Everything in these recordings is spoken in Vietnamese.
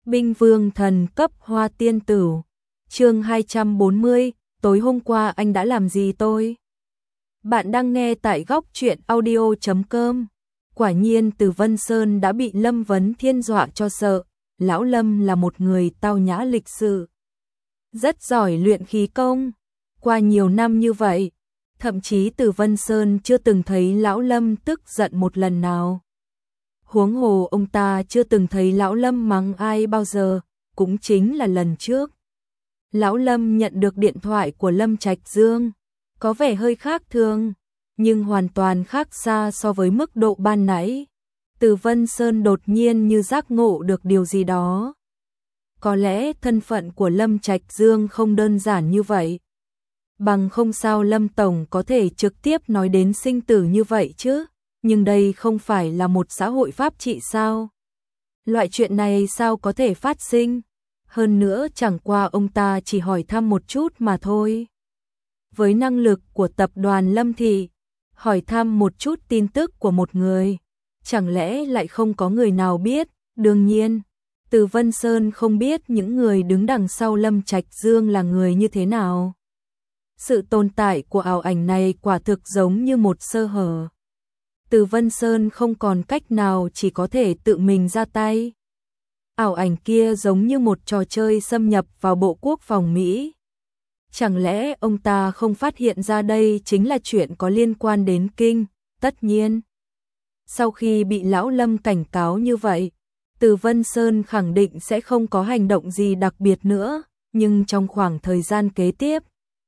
Binh vương thần cấp hoa tiên tử. Chương 240, tối hôm qua anh đã làm gì tôi? Bạn đang nghe tại góc truyện audio.com. Quả nhiên Từ Vân Sơn đã bị Lâm Vấn Thiên dọa cho sợ. Lão Lâm là một người tao nhã lịch sự, rất giỏi luyện khí công. Qua nhiều năm như vậy, thậm chí Từ Vân Sơn chưa từng thấy Lão Lâm tức giận một lần nào. Huống hồ ông ta chưa từng thấy Lão Lâm mắng ai bao giờ, cũng chính là lần trước. Lão Lâm nhận được điện thoại của Lâm Trạch Dương, có vẻ hơi khác thường, nhưng hoàn toàn khác xa so với mức độ ban nãy. Từ Vân Sơn đột nhiên như giác ngộ được điều gì đó. Có lẽ thân phận của Lâm Trạch Dương không đơn giản như vậy. Bằng không sao Lâm Tổng có thể trực tiếp nói đến sinh tử như vậy chứ, nhưng đây không phải là một xã hội pháp trị sao? Loại chuyện này sao có thể phát sinh? Hơn nữa chẳng qua ông ta chỉ hỏi thăm một chút mà thôi. Với năng lực của tập đoàn Lâm Thị, hỏi thăm một chút tin tức của một người, chẳng lẽ lại không có người nào biết? Đương nhiên, Từ Vân Sơn không biết những người đứng đằng sau Lâm Trạch Dương là người như thế nào. Sự tồn tại của ảo ảnh này quả thực giống như một sơ hở. Từ Vân Sơn không còn cách nào, chỉ có thể tự mình ra tay. Ảo ảnh kia giống như một trò chơi xâm nhập vào Bộ Quốc phòng Mỹ. Chẳng lẽ ông ta không phát hiện ra đây chính là chuyện có liên quan đến Kinh? Tất nhiên, sau khi bị Lão Lâm cảnh cáo như vậy, Từ Vân Sơn khẳng định sẽ không có hành động gì đặc biệt nữa, nhưng trong khoảng thời gian kế tiếp,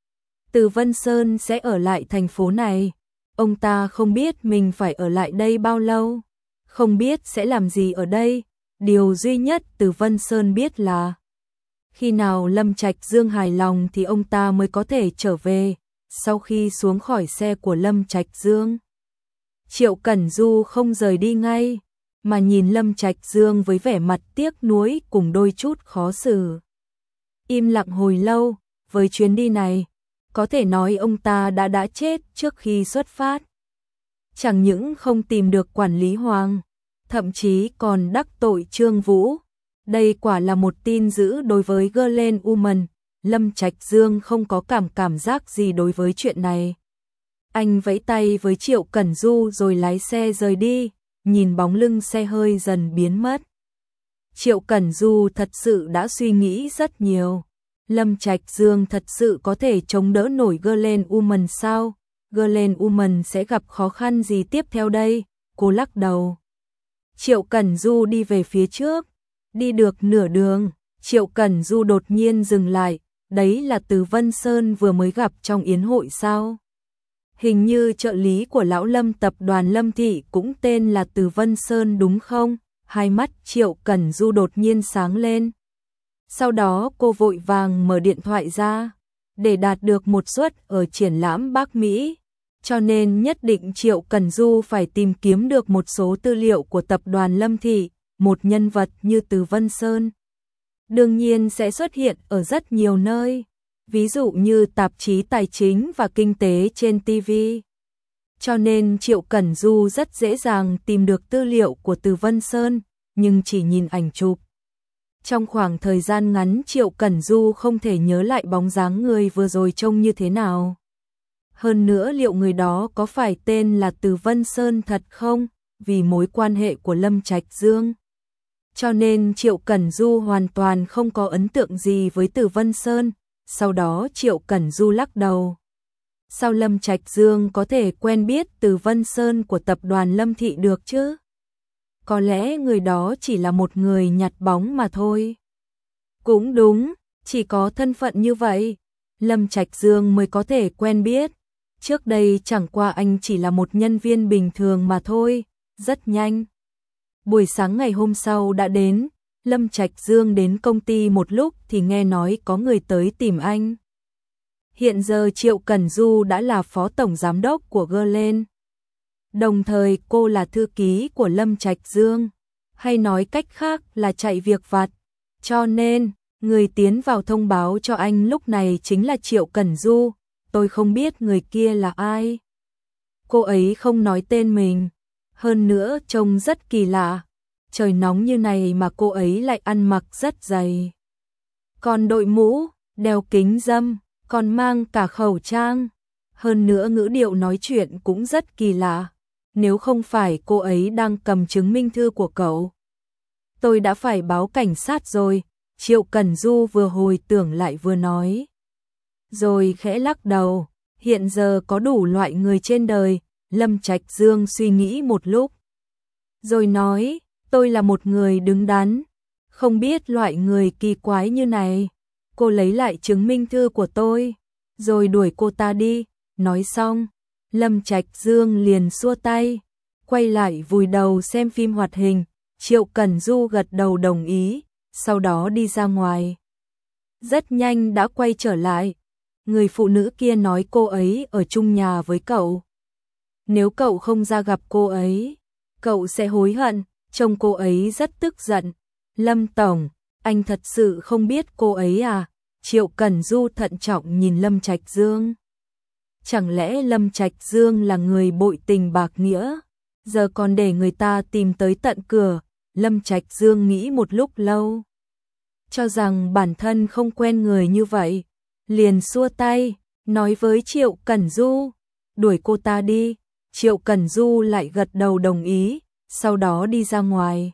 Từ Vân Sơn sẽ ở lại thành phố này. Ông ta không biết mình phải ở lại đây bao lâu, không biết sẽ làm gì ở đây. Điều duy nhất Từ Vân Sơn biết là khi nào Lâm Trạch Dương hài lòng thì ông ta mới có thể trở về. Sau khi xuống khỏi xe của Lâm Trạch Dương, Triệu Cẩn Du không rời đi ngay, mà nhìn Lâm Trạch Dương với vẻ mặt tiếc nuối cùng đôi chút khó xử. Im lặng hồi lâu, với chuyến đi này, có thể nói ông ta đã chết trước khi xuất phát. Chẳng những không tìm được quản lý Hoàng, thậm chí còn đắc tội Trương Vũ. Đây quả là một tin dữ đối với Glen Woman. Lâm Trạch Dương không có cảm giác gì đối với chuyện này. Anh vẫy tay với Triệu Cẩn Du rồi lái xe rời đi, nhìn bóng lưng xe hơi dần biến mất. Triệu Cẩn Du thật sự đã suy nghĩ rất nhiều. Lâm Trạch Dương thật sự có thể chống đỡ nổi Glen Woman sao? Glen Woman sẽ gặp khó khăn gì tiếp theo đây? Cô lắc đầu. Triệu Cẩn Du đi về phía trước. Đi được nửa đường, Triệu Cẩn Du đột nhiên dừng lại. Đấy là Từ Vân Sơn vừa mới gặp trong yến hội sao? Hình như trợ lý của Lão Lâm tập đoàn Lâm Thị cũng tên là Từ Vân Sơn đúng không? Hai mắt Triệu Cẩn Du đột nhiên sáng lên. Sau đó cô vội vàng mở điện thoại ra, để đạt được một suất ở triển lãm Bắc Mỹ. Cho nên nhất định Triệu Cẩn Du phải tìm kiếm được một số tư liệu của tập đoàn Lâm Thị. Một nhân vật như Từ Vân Sơn đương nhiên sẽ xuất hiện ở rất nhiều nơi, ví dụ như tạp chí tài chính và kinh tế trên TV. Cho nên Triệu Cẩn Du rất dễ dàng tìm được tư liệu của Từ Vân Sơn, nhưng chỉ nhìn ảnh chụp. Trong khoảng thời gian ngắn Triệu Cẩn Du không thể nhớ lại bóng dáng người vừa rồi trông như thế nào. Hơn nữa liệu người đó có phải tên là Từ Vân Sơn thật không? Vì mối quan hệ của Lâm Trạch Dương, cho nên Triệu Cẩn Du hoàn toàn không có ấn tượng gì với Từ Vân Sơn. Sau đó Triệu Cẩn Du lắc đầu. Sao Lâm Trạch Dương có thể quen biết Từ Vân Sơn của tập đoàn Lâm Thị được chứ? Có lẽ người đó chỉ là một người nhặt bóng mà thôi. Cũng đúng, chỉ có thân phận như vậy, Lâm Trạch Dương mới có thể quen biết. Trước đây chẳng qua anh chỉ là một nhân viên bình thường mà thôi. Rất nhanh, buổi sáng ngày hôm sau đã đến. Lâm Trạch Dương đến công ty một lúc thì nghe nói có người tới tìm anh. Hiện giờ Triệu Cẩn Du đã là phó tổng giám đốc của Glen. Đồng thời cô là thư ký của Lâm Trạch Dương, hay nói cách khác là chạy việc vặt. Cho nên, người tiến vào thông báo cho anh lúc này chính là Triệu Cẩn Du. Tôi không biết người kia là ai. Cô ấy không nói tên mình. Hơn nữa trông rất kỳ lạ. trời nóng như này mà cô ấy lại ăn mặc rất dày. Còn đội mũ, đeo kính râm, còn mang cả khẩu trang. Hơn nữa ngữ điệu nói chuyện cũng rất kỳ lạ. Nếu không phải cô ấy đang cầm chứng minh thư của cậu, tôi đã phải báo cảnh sát rồi. Triệu Cẩn Du vừa hồi tưởng lại vừa nói. Rồi khẽ lắc đầu, hiện giờ có đủ loại người trên đời. Lâm Trạch Dương suy nghĩ một lúc, rồi nói, tôi là một người đứng đắn, không biết loại người kỳ quái như này. Cô lấy lại chứng minh thư của tôi, rồi đuổi cô ta đi. Nói xong, Lâm Trạch Dương liền xua tay, quay lại vùi đầu xem phim hoạt hình. Triệu Cẩn Du gật đầu đồng ý, sau đó đi ra ngoài. Rất nhanh đã quay trở lại. Người phụ nữ kia nói cô ấy ở chung nhà với cậu. Nếu cậu không ra gặp cô ấy, cậu sẽ hối hận. Trông cô ấy rất tức giận. Lâm Tổng, anh thật sự không biết cô ấy à? Triệu Cẩn Du thận trọng nhìn Lâm Trạch Dương. Chẳng lẽ Lâm Trạch Dương là người bội tình bạc nghĩa, giờ còn để người ta tìm tới tận cửa? Lâm Trạch Dương nghĩ một lúc lâu, cho rằng bản thân không quen người như vậy, liền xua tay, nói với Triệu Cẩn Du, đuổi cô ta đi. Triệu Cẩn Du lại gật đầu đồng ý, sau đó đi ra ngoài.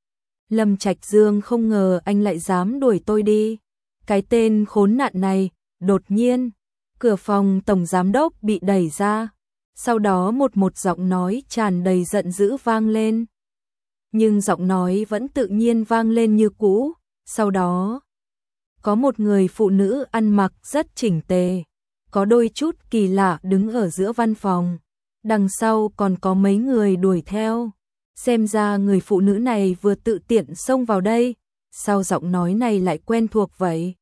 Lâm Trạch Dương không ngờ anh lại dám đuổi tôi đi. Cái tên khốn nạn này. Đột nhiên, cửa phòng tổng giám đốc bị đẩy ra. Sau đó một giọng nói tràn đầy giận dữ vang lên. Nhưng giọng nói vẫn tự nhiên vang lên như cũ. Sau đó, có một người phụ nữ ăn mặc rất chỉnh tề, có đôi chút kỳ lạ đứng ở giữa văn phòng. Đằng sau còn có mấy người đuổi theo. Xem ra người phụ nữ này vừa tự tiện xông vào đây. Sao giọng nói này lại quen thuộc vậy?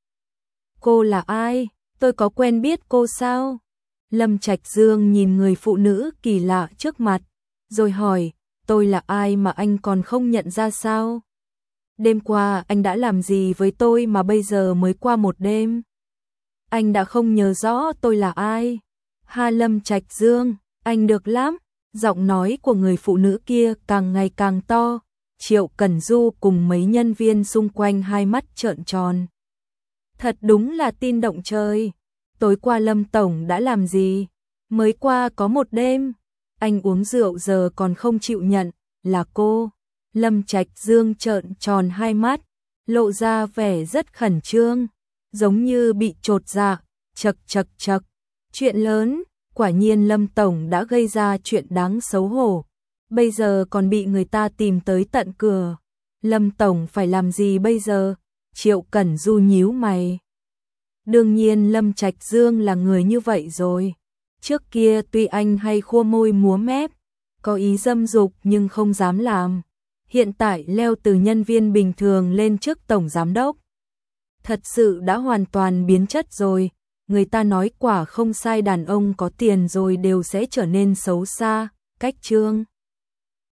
Cô là ai? Tôi có quen biết cô sao? Lâm Trạch Dương nhìn người phụ nữ kỳ lạ trước mặt, rồi hỏi, tôi là ai mà anh còn không nhận ra sao? Đêm qua anh đã làm gì với tôi mà bây giờ mới qua một đêm? Anh đã không nhớ rõ tôi là ai? Ha, Lâm Trạch Dương, anh được lắm. Giọng nói của người phụ nữ kia càng ngày càng to. Triệu Cẩn Du cùng mấy nhân viên xung quanh hai mắt trợn tròn. Thật đúng là tin động trời. Tối qua Lâm Tổng đã làm gì? Mới qua có một đêm. Anh uống rượu giờ còn không chịu nhận. Là cô. Lâm Trạch Dương trợn tròn hai mắt, lộ ra vẻ rất khẩn trương, giống như bị chột dạ. Chậc chậc chậc. Chuyện lớn. Quả nhiên Lâm Tổng đã gây ra chuyện đáng xấu hổ. Bây giờ còn bị người ta tìm tới tận cửa. Lâm Tổng phải làm gì bây giờ? Triệu Cẩn Du nhíu mày. Đương nhiên Lâm Trạch Dương là người như vậy rồi. Trước kia tuy anh hay khua môi múa mép, có ý dâm dục nhưng không dám làm. Hiện tại leo từ nhân viên bình thường lên chức tổng giám đốc. Thật sự đã hoàn toàn biến chất rồi. Người ta nói quả không sai, đàn ông có tiền rồi đều sẽ trở nên xấu xa. Cách Trương